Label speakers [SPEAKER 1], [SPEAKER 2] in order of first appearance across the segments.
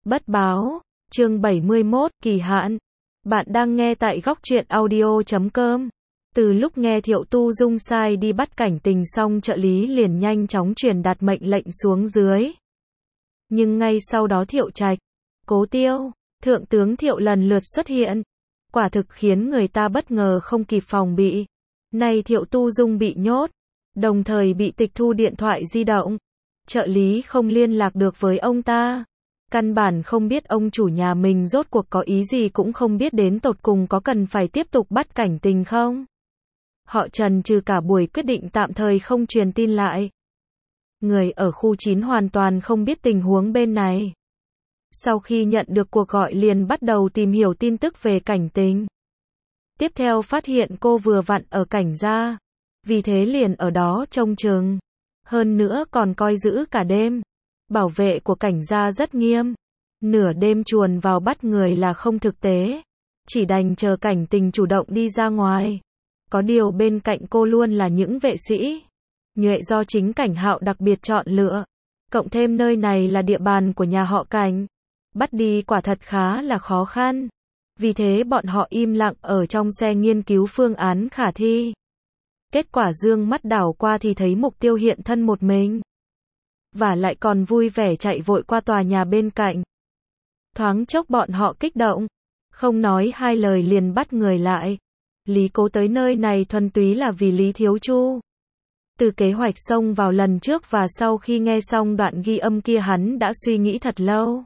[SPEAKER 1] Bất báo, chương 71, kỳ hạn. Bạn đang nghe tại góc truyện audio.com. Từ lúc nghe Thiệu Tu Dung sai đi bắt Cảnh Tình xong, trợ lý liền nhanh chóng truyền đạt mệnh lệnh xuống dưới. Nhưng ngay sau đó Thiệu Trạch, Cố Tiêu, Thượng tướng Thiệu lần lượt xuất hiện. Quả thực khiến người ta bất ngờ không kịp phòng bị. Nay Thiệu Tu Dung bị nhốt, đồng thời bị tịch thu điện thoại di động. Trợ lý không liên lạc được với ông ta. Căn bản không biết ông chủ nhà mình rốt cuộc có ý gì, cũng không biết đến tột cùng có cần phải tiếp tục bắt Cảnh Tình không. Họ Trần trừ cả buổi quyết định tạm thời không truyền tin lại. Người ở khu 9 hoàn toàn không biết tình huống bên này. Sau khi nhận được cuộc gọi liền bắt đầu tìm hiểu tin tức về Cảnh Tình. Tiếp theo phát hiện cô vừa vặn ở Cảnh gia, vì thế liền ở đó trông chừng. Hơn nữa còn coi giữ cả đêm. Bảo vệ của Cảnh gia rất nghiêm. Nửa đêm chuồn vào bắt người là không thực tế. Chỉ đành chờ Cảnh Tình chủ động đi ra ngoài. Có điều bên cạnh cô luôn là những vệ sĩ nhuệ do chính Cảnh Hạo đặc biệt chọn lựa. Cộng thêm nơi này là địa bàn của nhà họ Cảnh. Bắt đi quả thật khá là khó khăn. Vì thế bọn họ im lặng ở trong xe nghiên cứu phương án khả thi. Kết quả dương mắt đảo qua thì thấy mục tiêu hiện thân một mình. Và lại còn vui vẻ chạy vội qua tòa nhà bên cạnh. Thoáng chốc bọn họ kích động. Không nói hai lời liền bắt người lại. Lý Cố tới nơi này thuần túy là vì Lý Thiếu Chu. Từ kế hoạch xông vào lần trước và sau khi nghe xong đoạn ghi âm kia, hắn đã suy nghĩ thật lâu.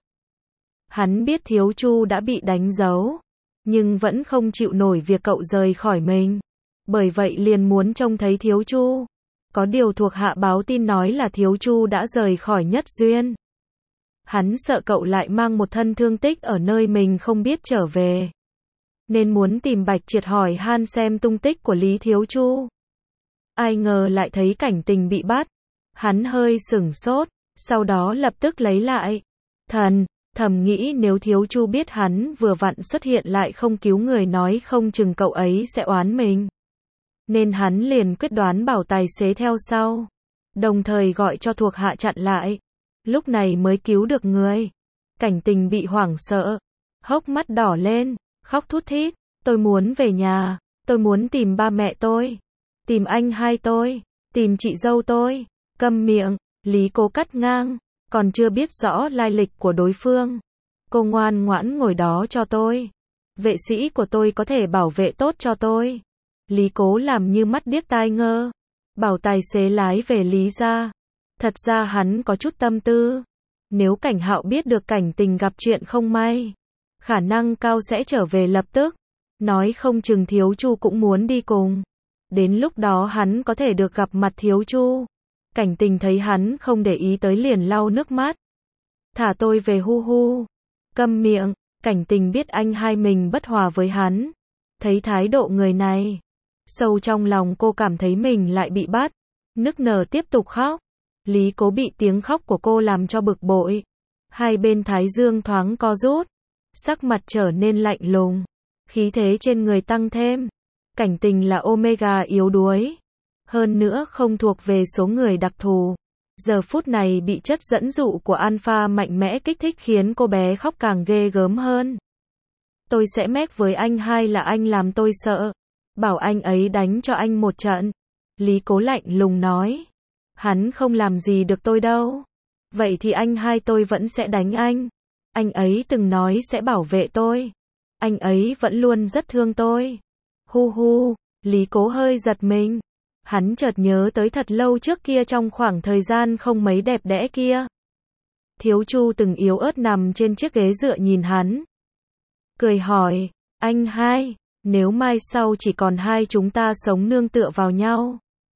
[SPEAKER 1] Hắn biết Thiếu Chu đã bị đánh dấu, nhưng vẫn không chịu nổi việc cậu rời khỏi mình. Bởi vậy liền muốn trông thấy Thiếu Chu. Có điều thuộc hạ báo tin nói là Thiếu Chu đã rời khỏi Nhất Duyên. Hắn sợ cậu lại mang một thân thương tích ở nơi mình không biết trở về. Nên muốn tìm Bạch Triệt hỏi han xem tung tích của Lý Thiếu Chu. Ai ngờ lại thấy Cảnh Tình bị bắt. Hắn hơi sửng sốt, sau đó lập tức lấy lại. Thầm nghĩ nếu Thiếu Chu biết hắn vừa vặn xuất hiện lại không cứu người, nói không chừng cậu ấy sẽ oán mình. Nên hắn liền quyết đoán bảo tài xế theo sau. Đồng thời gọi cho thuộc hạ chặn lại. Lúc này mới cứu được người. Cảnh Tình bị hoảng sợ. Hốc mắt đỏ lên. Khóc thút thít. Tôi muốn về nhà. Tôi muốn tìm ba mẹ tôi. Tìm anh hai tôi. Tìm chị dâu tôi. Câm miệng. Lý Cố cắt ngang. Còn chưa biết rõ lai lịch của đối phương. Cô ngoan ngoãn ngồi đó cho tôi. Vệ sĩ của tôi có thể bảo vệ tốt cho tôi. Lý Cố làm như mắt điếc tai ngơ. Bảo tài xế lái về Lý gia. Thật ra hắn có chút tâm tư. Nếu Cảnh Hạo biết được Cảnh Tình gặp chuyện không may, khả năng cao sẽ trở về lập tức. Nói không chừng Thiếu Chu cũng muốn đi cùng. Đến lúc đó hắn có thể được gặp mặt Thiếu Chu. Cảnh Tình thấy hắn không để ý tới liền lau nước mắt. Thả tôi về hu hu. Câm miệng. Cảnh Tình biết anh hai mình bất hòa với hắn. Thấy thái độ người này, sâu trong lòng cô cảm thấy mình lại bị bắt. Nức nở tiếp tục khóc. Lý Cố bị tiếng khóc của cô làm cho bực bội. Hai bên thái dương thoáng co rút. Sắc mặt trở nên lạnh lùng. Khí thế trên người tăng thêm. Cảnh Tình là Omega yếu đuối. Hơn nữa không thuộc về số người đặc thù. Giờ phút này bị chất dẫn dụ của Alpha mạnh mẽ kích thích khiến cô bé khóc càng ghê gớm hơn. Tôi sẽ mét với anh hai là anh làm tôi sợ. Bảo anh ấy đánh cho anh một trận. Lý Cố lạnh lùng nói. Hắn không làm gì được tôi đâu. Vậy thì anh hai tôi vẫn sẽ đánh anh. Anh ấy từng nói sẽ bảo vệ tôi. Anh ấy vẫn luôn rất thương tôi. Hu hu. Lý Cố hơi giật mình. Hắn chợt nhớ tới thật lâu trước kia trong khoảng thời gian không mấy đẹp đẽ kia. Thiếu Chu từng yếu ớt nằm trên chiếc ghế dựa nhìn hắn. Cười hỏi, anh hai, nếu mai sau chỉ còn hai chúng ta sống nương tựa vào nhau,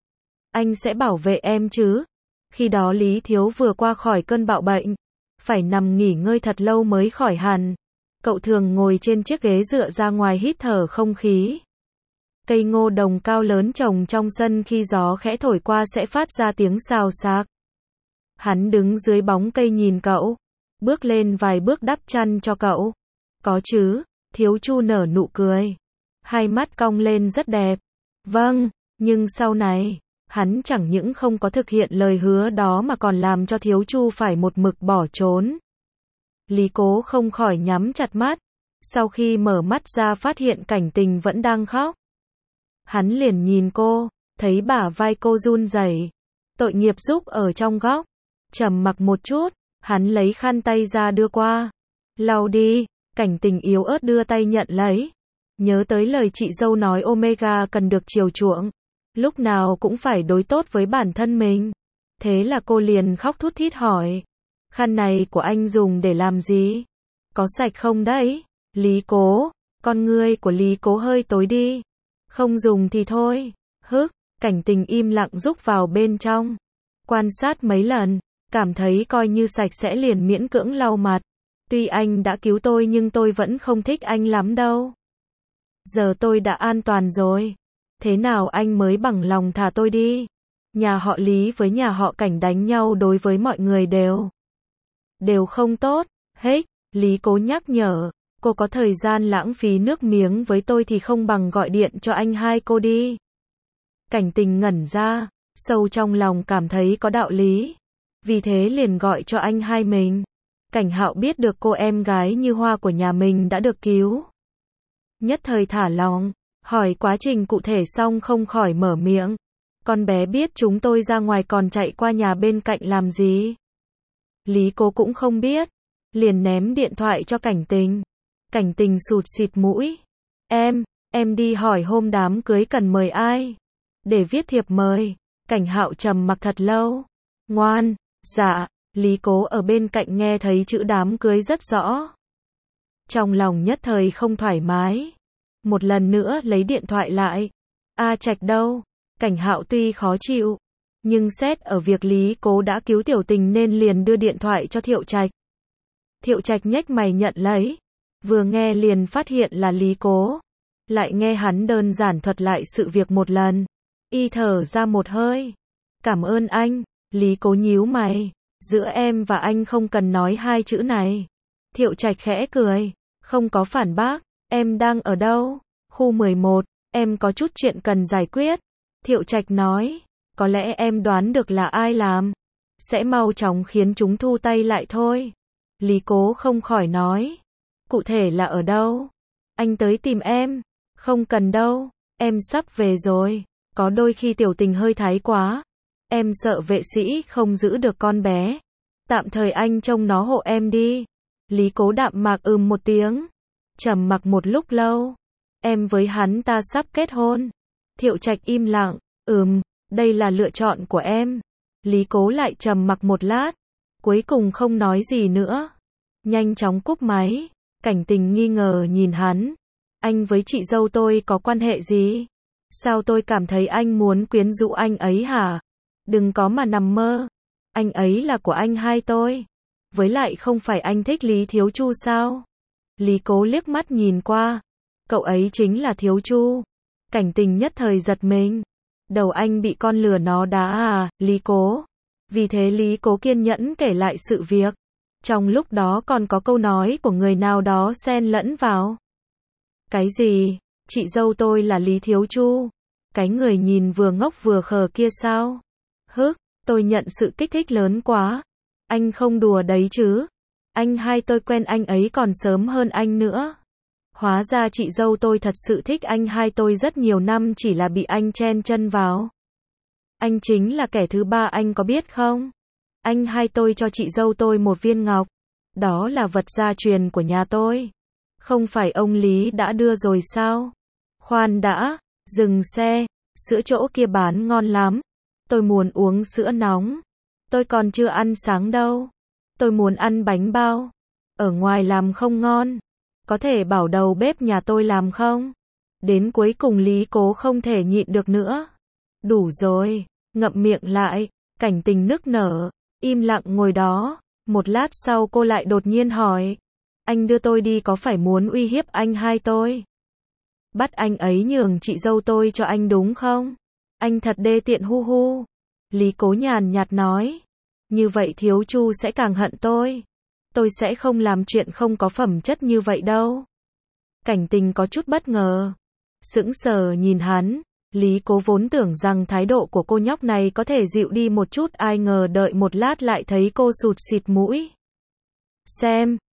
[SPEAKER 1] anh sẽ bảo vệ em chứ? Khi đó Lý Thiếu vừa qua khỏi cơn bạo bệnh, phải nằm nghỉ ngơi thật lâu mới khỏi hẳn. Cậu thường ngồi trên chiếc ghế dựa ra ngoài hít thở không khí. Cây ngô đồng cao lớn trồng trong sân khi gió khẽ thổi qua sẽ phát ra tiếng xào xạc. Hắn đứng dưới bóng cây nhìn cậu, bước lên vài bước đắp chăn cho cậu. Có chứ, Thiếu Chu nở nụ cười. Hai mắt cong lên rất đẹp. Vâng, nhưng sau này, hắn chẳng những không có thực hiện lời hứa đó mà còn làm cho Thiếu Chu phải một mực bỏ trốn. Lý Cố không khỏi nhắm chặt mắt. Sau khi mở mắt ra phát hiện Cảnh Tình vẫn đang khóc. Hắn liền nhìn cô, thấy bả vai cô run rẩy, tội nghiệp giúp ở trong góc. Trầm mặc một chút, hắn lấy khăn tay ra đưa qua. Lau đi, Cảnh Tình yếu ớt đưa tay nhận lấy. Nhớ tới lời chị dâu nói Omega cần được chiều chuộng, lúc nào cũng phải đối tốt với bản thân mình. Thế là cô liền khóc thút thít hỏi, khăn này của anh dùng để làm gì? Có sạch không đấy? Lý Cố, con ngươi của Lý Cố hơi tối đi. Không dùng thì thôi. Cảnh Tình im lặng rúc vào bên trong. Quan sát mấy lần, cảm thấy coi như sạch sẽ liền miễn cưỡng lau mặt. Tuy anh đã cứu tôi nhưng tôi vẫn không thích anh lắm đâu. Giờ tôi đã an toàn rồi. Thế nào anh mới bằng lòng thả tôi đi? Nhà họ Lý với nhà họ Cảnh đánh nhau đối với mọi người đều không tốt. Lý Cố nhắc nhở, cô có thời gian lãng phí nước miếng với tôi thì không bằng gọi điện cho anh hai cô đi. Cảnh Tình ngẩn ra, sâu trong lòng cảm thấy có đạo lý. Vì thế liền gọi cho anh hai mình. Cảnh Hạo biết được cô em gái như hoa của nhà mình đã được cứu. Nhất thời thả lòng, hỏi quá trình cụ thể xong không khỏi mở miệng. Con bé biết chúng tôi ra ngoài còn chạy qua nhà bên cạnh làm gì? Lý Cố cũng không biết, liền ném điện thoại cho Cảnh Tình. Cảnh Tình sụt xịt mũi. Em đi hỏi hôm đám cưới cần mời ai? Để viết thiệp mời. Cảnh Hạo trầm mặc thật lâu. Ngoan, dạ. Lý Cố ở bên cạnh nghe thấy chữ đám cưới rất rõ. Trong lòng nhất thời không thoải mái. Một lần nữa lấy điện thoại lại. A Trạch đâu? Cảnh Hạo tuy khó chịu, nhưng xét ở việc Lý Cố đã cứu Tiểu Tình nên liền đưa điện thoại cho Thiệu Trạch. Thiệu Trạch nhếch mày nhận lấy. Vừa nghe liền phát hiện là Lý Cố. Lại nghe hắn đơn giản thuật lại sự việc một lần. Y thở ra một hơi. Cảm ơn anh. Lý Cố nhíu mày. Giữa em và anh không cần nói hai chữ này. Thiệu Trạch khẽ cười. Không có phản bác. Em đang ở đâu? Khu 11. Em có chút chuyện cần giải quyết. Thiệu Trạch nói. Có lẽ em đoán được là ai làm. Sẽ mau chóng khiến chúng thu tay lại thôi. Lý Cố không khỏi nói. Cụ thể là ở đâu? Anh tới tìm em. Không cần đâu. Em sắp về rồi. Có đôi khi Tiểu Tình hơi thái quá. Em sợ vệ sĩ không giữ được con bé. Tạm thời anh trông nó hộ em đi. Lý Cố đạm mạc một tiếng. Trầm mặc một lúc lâu. Em với hắn ta sắp kết hôn. Thiệu Trạch im lặng. Đây là lựa chọn của em. Lý Cố lại trầm mặc một lát. Cuối cùng không nói gì nữa. Nhanh chóng cúp máy. Cảnh Tình nghi ngờ nhìn hắn. Anh với chị dâu tôi có quan hệ gì? Sao tôi cảm thấy anh muốn quyến rũ anh ấy hả? Đừng có mà nằm mơ. Anh ấy là của anh hai tôi. Với lại không phải anh thích Lý Thiếu Chu sao? Lý Cố liếc mắt nhìn qua. Cậu ấy chính là Thiếu Chu. Cảnh Tình nhất thời giật mình. Đầu anh bị con lừa nó đá à, Lý Cố. Vì thế Lý Cố kiên nhẫn kể lại sự việc. Trong lúc đó còn có câu nói của người nào đó xen lẫn vào. Cái gì? Chị dâu tôi là Lý Thiếu Chu. Cái người nhìn vừa ngốc vừa khờ kia sao? Tôi nhận sự kích thích lớn quá. Anh không đùa đấy chứ? Anh hai tôi quen anh ấy còn sớm hơn anh nữa. Hóa ra chị dâu tôi thật sự thích anh hai tôi rất nhiều năm chỉ là bị anh chen chân vào. Anh chính là kẻ thứ ba anh có biết không? Anh hai tôi cho chị dâu tôi một viên ngọc. Đó là vật gia truyền của nhà tôi. Không phải ông Lý đã đưa rồi sao? Khoan đã, dừng xe, sữa chỗ kia bán ngon lắm. Tôi muốn uống sữa nóng. Tôi còn chưa ăn sáng đâu. Tôi muốn ăn bánh bao. Ở ngoài làm không ngon. Có thể bảo đầu bếp nhà tôi làm không? Đến cuối cùng Lý Cố không thể nhịn được nữa. Đủ rồi, ngậm miệng lại. Cảnh Tình nức nở, im lặng ngồi đó. Một lát sau cô lại đột nhiên hỏi. Anh đưa tôi đi có phải muốn uy hiếp anh hai tôi? Bắt anh ấy nhường chị dâu tôi cho anh đúng không? Anh thật đê tiện hu hu. Lý Cố nhàn nhạt nói. Như vậy Thiếu Chu sẽ càng hận tôi. Tôi sẽ không làm chuyện không có phẩm chất như vậy đâu. Cảnh Tình có chút bất ngờ. Sững sờ nhìn hắn. Lý Cố vốn tưởng rằng thái độ của cô nhóc này có thể dịu đi một chút, ai ngờ đợi một lát lại thấy cô sụt xịt mũi.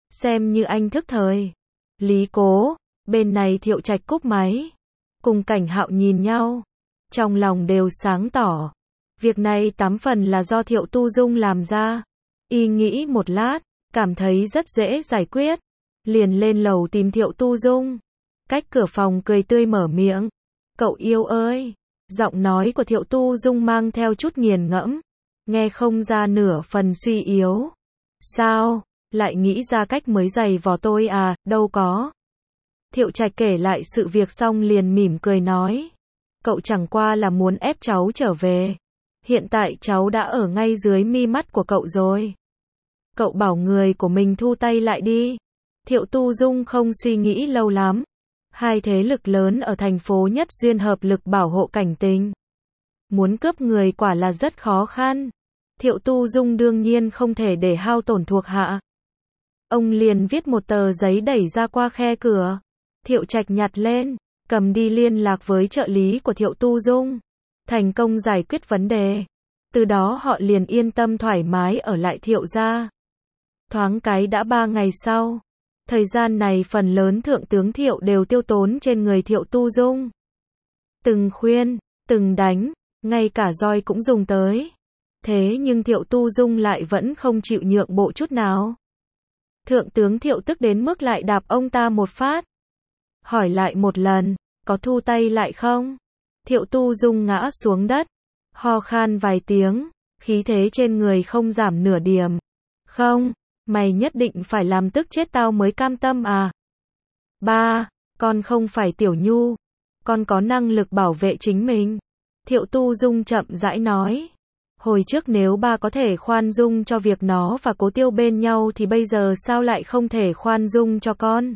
[SPEAKER 1] xem như anh thức thời. Lý Cố, bên này Thiệu Trạch cúp máy. Cùng Cảnh Hạo nhìn nhau. Trong lòng đều sáng tỏ. Việc này 8 phần là do Thiệu Tu Dung làm ra. Y nghĩ một lát, cảm thấy rất dễ giải quyết. Liền lên lầu tìm Thiệu Tu Dung. Cách cửa phòng cười tươi mở miệng. Cậu yêu ơi. Giọng nói của Thiệu Tu Dung mang theo chút nghiền ngẫm. Nghe không ra nửa phần suy yếu. Sao? Lại nghĩ ra cách mới giày vò tôi à? Đâu có. Thiệu Trạch kể lại sự việc xong liền mỉm cười nói. Cậu chẳng qua là muốn ép cháu trở về. Hiện tại cháu đã ở ngay dưới mi mắt của cậu rồi. Cậu bảo người của mình thu tay lại đi. Thiệu Tu Dung không suy nghĩ lâu lắm. Hai thế lực lớn ở thành phố Nhất Duyên hợp lực bảo hộ Cảnh Tình. Muốn cướp người quả là rất khó khăn. Thiệu Tu Dung đương nhiên không thể để hao tổn thuộc hạ. Ông liền viết một tờ giấy đẩy ra qua khe cửa. Thiệu Trạch nhặt lên, cầm đi liên lạc với trợ lý của Thiệu Tu Dung. Thành công giải quyết vấn đề. Từ đó họ liền yên tâm thoải mái ở lại Thiệu gia. Thoáng cái đã 3 ngày sau. Thời gian này phần lớn thượng tướng Thiệu đều tiêu tốn trên người Thiệu Tu Dung. Từng khuyên, từng đánh, ngay cả roi cũng dùng tới. Thế nhưng Thiệu Tu Dung lại vẫn không chịu nhượng bộ chút nào. Thượng tướng Thiệu tức đến mức lại đạp ông ta một phát. Hỏi lại một lần, có thu tay lại không? Thiệu Tu Dung ngã xuống đất, ho khan vài tiếng, khí thế trên người không giảm nửa điểm. Không, mày nhất định phải làm tức chết tao mới cam tâm à? Ba, con không phải Tiểu Nhu, con có năng lực bảo vệ chính mình. Thiệu Tu Dung chậm rãi nói. Hồi trước nếu ba có thể khoan dung cho việc nó và Cố Tiêu bên nhau thì bây giờ sao lại không thể khoan dung cho con?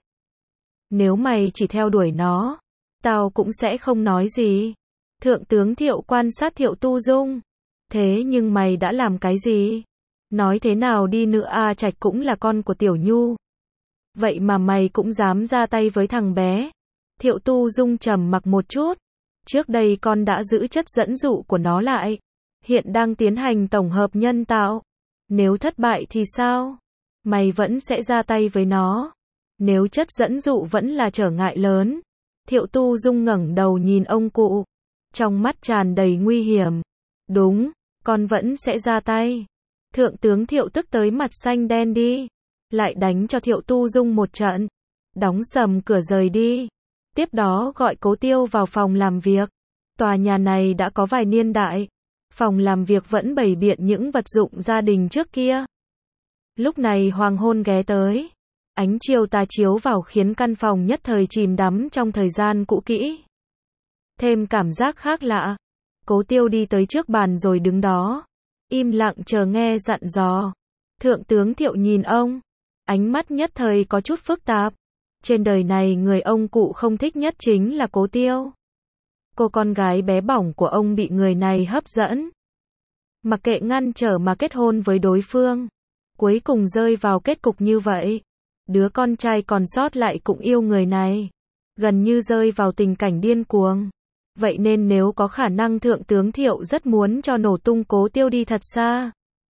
[SPEAKER 1] Nếu mày chỉ theo đuổi nó, tao cũng sẽ không nói gì. Thượng tướng Thiệu quan sát Thiệu Tu Dung. Thế nhưng mày đã làm cái gì? Nói thế nào đi nữa A Trạch cũng là con của Tiểu Nhu. Vậy mà mày cũng dám ra tay với thằng bé. Thiệu Tu Dung trầm mặc một chút. Trước đây con đã giữ chất dẫn dụ của nó lại. Hiện đang tiến hành tổng hợp nhân tạo. Nếu thất bại thì sao? Mày vẫn sẽ ra tay với nó. Nếu chất dẫn dụ vẫn là trở ngại lớn. Thiệu Tu Dung ngẩng đầu nhìn ông cụ. Trong mắt tràn đầy nguy hiểm. Đúng, con vẫn sẽ ra tay. Thượng tướng Thiệu tức tới mặt xanh đen đi. Lại đánh cho Thiệu Tu Dung một trận. Đóng sầm cửa rời đi. Tiếp đó gọi Cố Tiêu vào phòng làm việc. Tòa nhà này đã có vài niên đại. Phòng làm việc vẫn bày biện những vật dụng gia đình trước kia. Lúc này hoàng hôn ghé tới. Ánh chiều tà chiếu vào khiến căn phòng nhất thời chìm đắm trong thời gian cũ kỹ. Thêm cảm giác khác lạ. Cố Tiêu đi tới trước bàn rồi đứng đó. Im lặng chờ nghe dặn dò. Thượng tướng Thiệu nhìn ông. Ánh mắt nhất thời có chút phức tạp. Trên đời này người ông cụ không thích nhất chính là Cố Tiêu. Cô con gái bé bỏng của ông bị người này hấp dẫn. Mặc kệ ngăn trở mà kết hôn với đối phương. Cuối cùng rơi vào kết cục như vậy. Đứa con trai còn sót lại cũng yêu người này. Gần như rơi vào tình cảnh điên cuồng. Vậy nên nếu có khả năng thượng tướng Thiệu rất muốn cho nổ tung Cố Tiêu đi thật xa.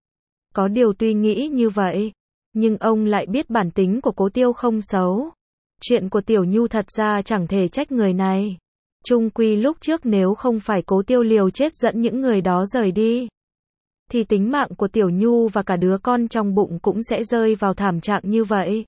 [SPEAKER 1] Có điều tuy nghĩ như vậy. Nhưng ông lại biết bản tính của Cố Tiêu không xấu. Chuyện của Tiểu Nhu thật ra chẳng thể trách người này. Chung quy lúc trước nếu không phải Cố Tiêu liều chết dẫn những người đó rời đi. Thì tính mạng của Tiểu Nhu và cả đứa con trong bụng cũng sẽ rơi vào thảm trạng như vậy.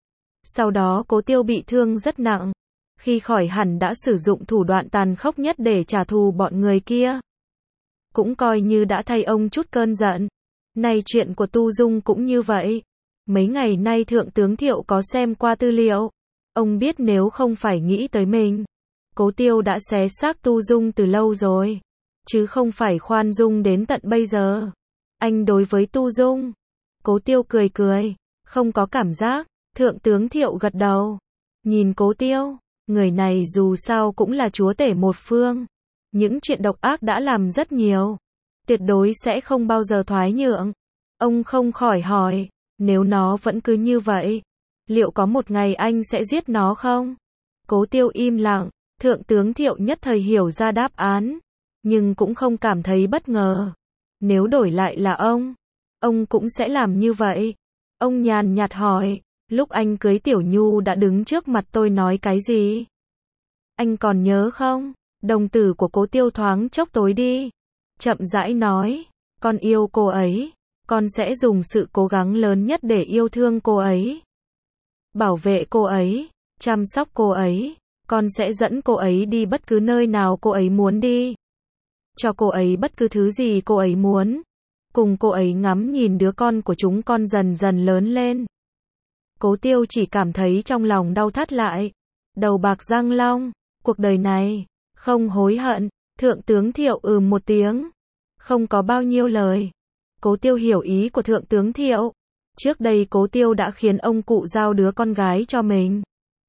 [SPEAKER 1] Sau đó Cố Tiêu bị thương rất nặng. Khi khỏi hẳn đã sử dụng thủ đoạn tàn khốc nhất để trả thù bọn người kia. Cũng coi như đã thay ông chút cơn giận. Này chuyện của Tu Dung cũng như vậy. Mấy ngày nay thượng tướng Thiệu có xem qua tư liệu. Ông biết nếu không phải nghĩ tới mình, Cố Tiêu đã xé xác Tu Dung từ lâu rồi. Chứ không phải khoan dung đến tận bây giờ. Anh đối với Tu Dung. Cố Tiêu cười cười. Không có cảm giác. Thượng tướng Thiệu gật đầu. Nhìn Cố Tiêu. Người này dù sao cũng là chúa tể một phương. Những chuyện độc ác đã làm rất nhiều. Tuyệt đối sẽ không bao giờ thoái nhượng. Ông không khỏi hỏi. Nếu nó vẫn cứ như vậy. Liệu có một ngày anh sẽ giết nó không? Cố Tiêu im lặng. Thượng tướng Thiệu nhất thời hiểu ra đáp án. Nhưng cũng không cảm thấy bất ngờ. Nếu đổi lại là ông cũng sẽ làm như vậy. Ông nhàn nhạt hỏi. Lúc anh cưới Tiểu Nhu đã đứng trước mặt tôi nói cái gì? Anh còn nhớ không? Đồng tử của Cố Tiêu thoáng chốc tối đi. Chậm rãi nói, con yêu cô ấy. Con sẽ dùng sự cố gắng lớn nhất để yêu thương cô ấy. Bảo vệ cô ấy, chăm sóc cô ấy. Con sẽ dẫn cô ấy đi bất cứ nơi nào cô ấy muốn đi. Cho cô ấy bất cứ thứ gì cô ấy muốn. Cùng cô ấy ngắm nhìn đứa con của chúng con dần dần lớn lên. Cố Tiêu chỉ cảm thấy trong lòng đau thắt lại. Đầu bạc răng long. Cuộc đời này, không hối hận. Thượng tướng Thiệu một tiếng. Không có bao nhiêu lời. Cố Tiêu hiểu ý của Thượng tướng Thiệu. Trước đây Cố Tiêu đã khiến ông cụ giao đứa con gái cho mình.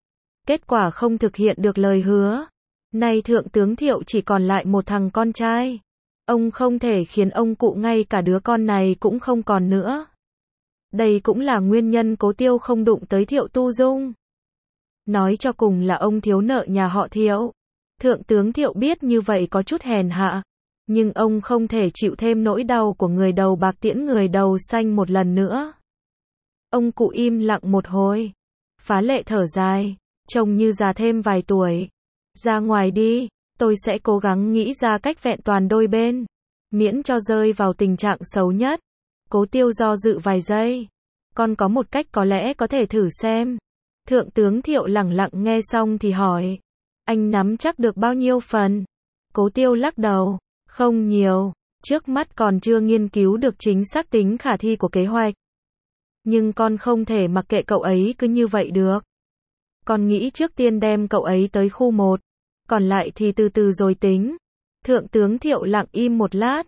[SPEAKER 1] Kết quả không thực hiện được lời hứa. Nay Thượng tướng Thiệu chỉ còn lại một thằng con trai. Ông không thể khiến ông cụ ngay cả đứa con này cũng không còn nữa. Đây cũng là nguyên nhân Cố Tiêu không đụng tới Thiệu Tu Dung. Nói cho cùng là ông thiếu nợ nhà họ Thiệu. Thượng tướng Thiệu biết như vậy có chút hèn hạ. Nhưng ông không thể chịu thêm nỗi đau của người đầu bạc tiễn người đầu xanh một lần nữa. Ông cụ im lặng một hồi. Phá Lệ thở dài. Trông như già thêm vài tuổi. Ra ngoài đi, tôi sẽ cố gắng nghĩ ra cách vẹn toàn đôi bên. Miễn cho rơi vào tình trạng xấu nhất. Cố Tiêu do dự vài giây. Con có một cách có lẽ có thể thử xem. Thượng tướng Thiệu lẳng lặng nghe xong thì hỏi. Anh nắm chắc được bao nhiêu phần? Cố Tiêu lắc đầu. Không nhiều. Trước mắt còn chưa nghiên cứu được chính xác tính khả thi của kế hoạch. Nhưng con không thể mặc kệ cậu ấy cứ như vậy được. Con nghĩ trước tiên đem cậu ấy tới khu 1. Còn lại thì từ từ rồi tính. Thượng tướng Thiệu lặng im một lát.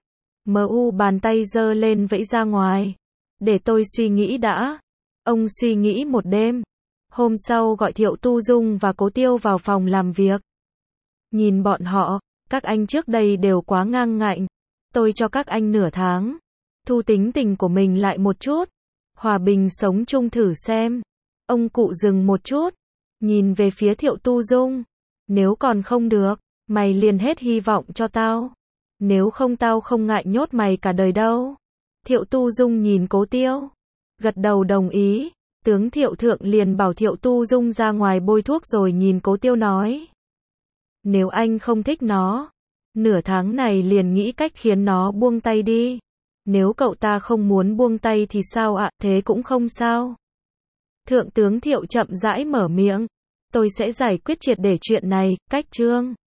[SPEAKER 1] Bàn tay giơ lên vẫy ra ngoài. Để tôi suy nghĩ đã. Ông suy nghĩ một đêm. Hôm sau gọi Thiệu Tu Dung và Cố Tiêu vào phòng làm việc. Nhìn bọn họ, các anh trước đây đều quá ngang ngạnh. Tôi cho các anh nửa tháng. Thu tính tình của mình lại một chút. Hòa bình sống chung thử xem. Ông cụ dừng một chút. Nhìn về phía Thiệu Tu Dung. Nếu còn không được, mày liền hết hy vọng cho tao. Nếu không tao không ngại nhốt mày cả đời đâu. Thiệu Tu Dung nhìn Cố Tiêu. Gật đầu đồng ý. Tướng Thiệu Thượng liền bảo Thiệu Tu Dung ra ngoài bôi thuốc rồi nhìn Cố Tiêu nói. Nếu anh không thích nó, nửa tháng này liền nghĩ cách khiến nó buông tay đi. Nếu cậu ta không muốn buông tay thì sao ạ? Thế cũng không sao. Thượng tướng Thiệu chậm rãi mở miệng. Tôi sẽ giải quyết triệt để chuyện này, cách Trương.